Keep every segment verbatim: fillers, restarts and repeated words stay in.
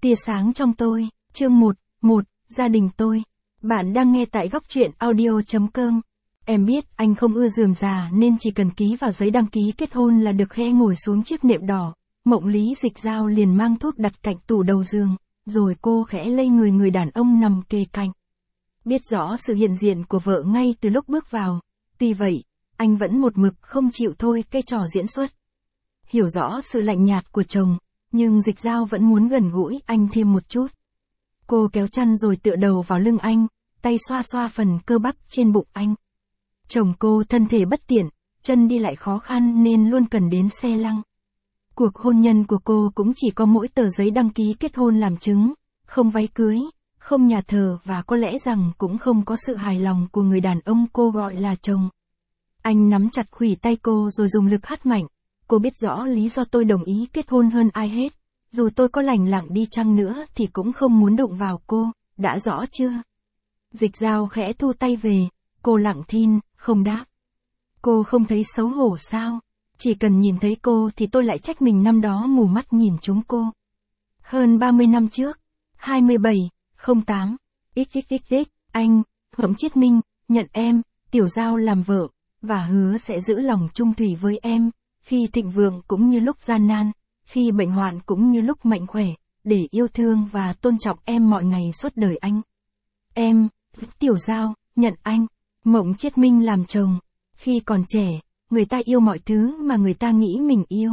Tia sáng trong tôi, chương một, một, gia đình tôi. Bạn đang nghe tại góc truyện audio chấm com. Em biết anh không ưa rườm rà nên chỉ cần ký vào giấy đăng ký kết hôn là được khẽ ngồi xuống chiếc nệm đỏ. Mộng Lý Dịch Dao liền mang thuốc đặt cạnh tủ đầu giường, rồi cô khẽ lay người người đàn ông nằm kề cạnh. Biết rõ sự hiện diện của vợ ngay từ lúc bước vào, tuy vậy, anh vẫn một mực không chịu thôi cái trò diễn xuất. Hiểu rõ sự lạnh nhạt của chồng, nhưng Dịch Dao vẫn muốn gần gũi anh thêm một chút. Cô kéo chăn rồi tựa đầu vào lưng anh, tay xoa xoa phần cơ bắp trên bụng anh. Chồng cô thân thể bất tiện, chân đi lại khó khăn nên luôn cần đến xe lăng. Cuộc hôn nhân của cô cũng chỉ có mỗi tờ giấy đăng ký kết hôn làm chứng, không váy cưới, không nhà thờ và có lẽ rằng cũng không có sự hài lòng của người đàn ông cô gọi là chồng. Anh nắm chặt khuỷu tay cô rồi dùng lực hất mạnh. Cô biết rõ lý do tôi đồng ý kết hôn hơn ai hết. Dù tôi có lành lặng đi chăng nữa thì cũng không muốn đụng vào cô, đã rõ chưa? Dịch Dao khẽ thu tay về, cô lặng thinh, không đáp. Cô không thấy xấu hổ sao? Chỉ cần nhìn thấy cô thì tôi lại trách mình năm đó mù mắt nhìn chúng cô. Hơn ba mươi năm trước, hai mươi bảy, không tám, xxxx, anh, Hậm Chiết Minh, nhận em, Tiểu Dao làm vợ, và hứa sẽ giữ lòng trung thủy với em, khi thịnh vượng cũng như lúc gian nan, khi bệnh hoạn cũng như lúc mạnh khỏe, để yêu thương và tôn trọng em mọi ngày suốt đời anh. Em, Tiểu Dao, nhận anh, Mộng Chiết Minh làm chồng. Khi còn trẻ, người ta yêu mọi thứ mà người ta nghĩ mình yêu.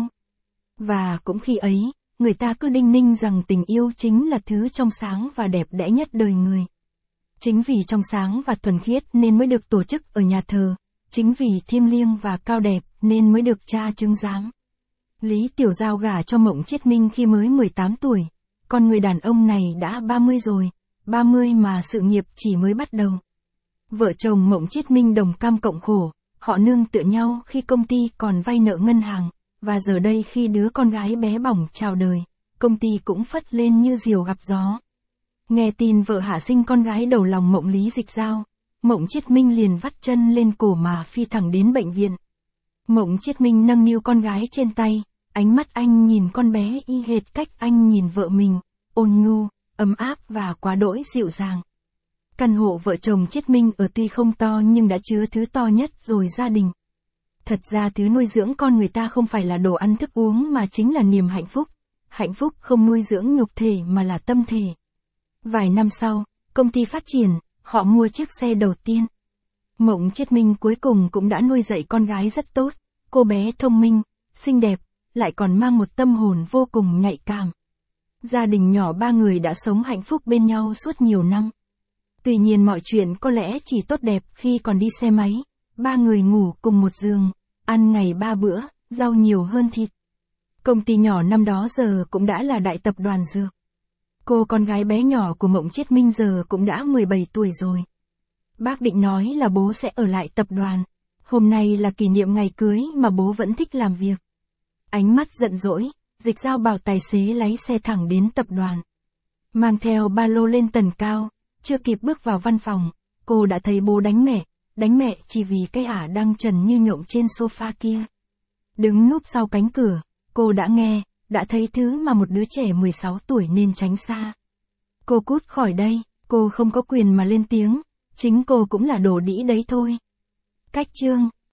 Và cũng khi ấy, người ta cứ đinh ninh rằng tình yêu chính là thứ trong sáng và đẹp đẽ nhất đời người. Chính vì trong sáng và thuần khiết nên mới được tổ chức ở nhà thờ. Chính vì thiêng liêng và cao đẹp nên mới được cha chứng giám. Lý Tiểu Dao gả cho Mộng Chiết Minh khi mới mười tám tuổi. Còn người đàn ông này đã ba mươi rồi. ba mươi mà sự nghiệp chỉ mới bắt đầu. Vợ chồng Mộng Chiết Minh đồng cam cộng khổ. Họ nương tựa nhau khi công ty còn vay nợ ngân hàng. Và giờ đây khi đứa con gái bé bỏng chào đời, công ty cũng phất lên như diều gặp gió. Nghe tin vợ hạ sinh con gái đầu lòng Mộng Lý Dịch Dao, Mộng Chiết Minh liền vắt chân lên cổ mà phi thẳng đến bệnh viện. Mộng Chiết Minh nâng niu con gái trên tay, ánh mắt anh nhìn con bé y hệt cách anh nhìn vợ mình, ôn nhu, ấm áp và quá đỗi dịu dàng. Căn hộ vợ chồng Chiết Minh ở tuy không to nhưng đã chứa thứ to nhất rồi gia đình. Thật ra thứ nuôi dưỡng con người ta không phải là đồ ăn thức uống mà chính là niềm hạnh phúc. Hạnh phúc không nuôi dưỡng nhục thể mà là tâm thể. Vài năm sau, công ty phát triển, họ mua chiếc xe đầu tiên. Mộng Chiết Minh cuối cùng cũng đã nuôi dạy con gái rất tốt. Cô bé thông minh, xinh đẹp, lại còn mang một tâm hồn vô cùng nhạy cảm. Gia đình nhỏ ba người đã sống hạnh phúc bên nhau suốt nhiều năm. Tuy nhiên mọi chuyện có lẽ chỉ tốt đẹp khi còn đi xe máy. Ba người ngủ cùng một giường, ăn ngày ba bữa, rau nhiều hơn thịt. Công ty nhỏ năm đó giờ cũng đã là đại tập đoàn dược. Cô con gái bé nhỏ của Mộng Chiết Minh giờ cũng đã mười bảy tuổi rồi. Bác định nói là bố sẽ ở lại tập đoàn. Hôm nay là kỷ niệm ngày cưới mà bố vẫn thích làm việc. Ánh mắt giận dỗi, Dịch Dao bảo tài xế lái xe thẳng đến tập đoàn. Mang theo ba lô lên tầng cao, chưa kịp bước vào văn phòng, cô đã thấy bố đánh mẹ. Đánh mẹ chỉ vì cái ả đang trần như nhộng trên sofa kia. Đứng núp sau cánh cửa, cô đã nghe, đã thấy thứ mà một đứa trẻ mười sáu tuổi nên tránh xa. Cô cút khỏi đây, cô không có quyền mà lên tiếng, chính cô cũng là đồ đĩ đấy thôi. Cách chương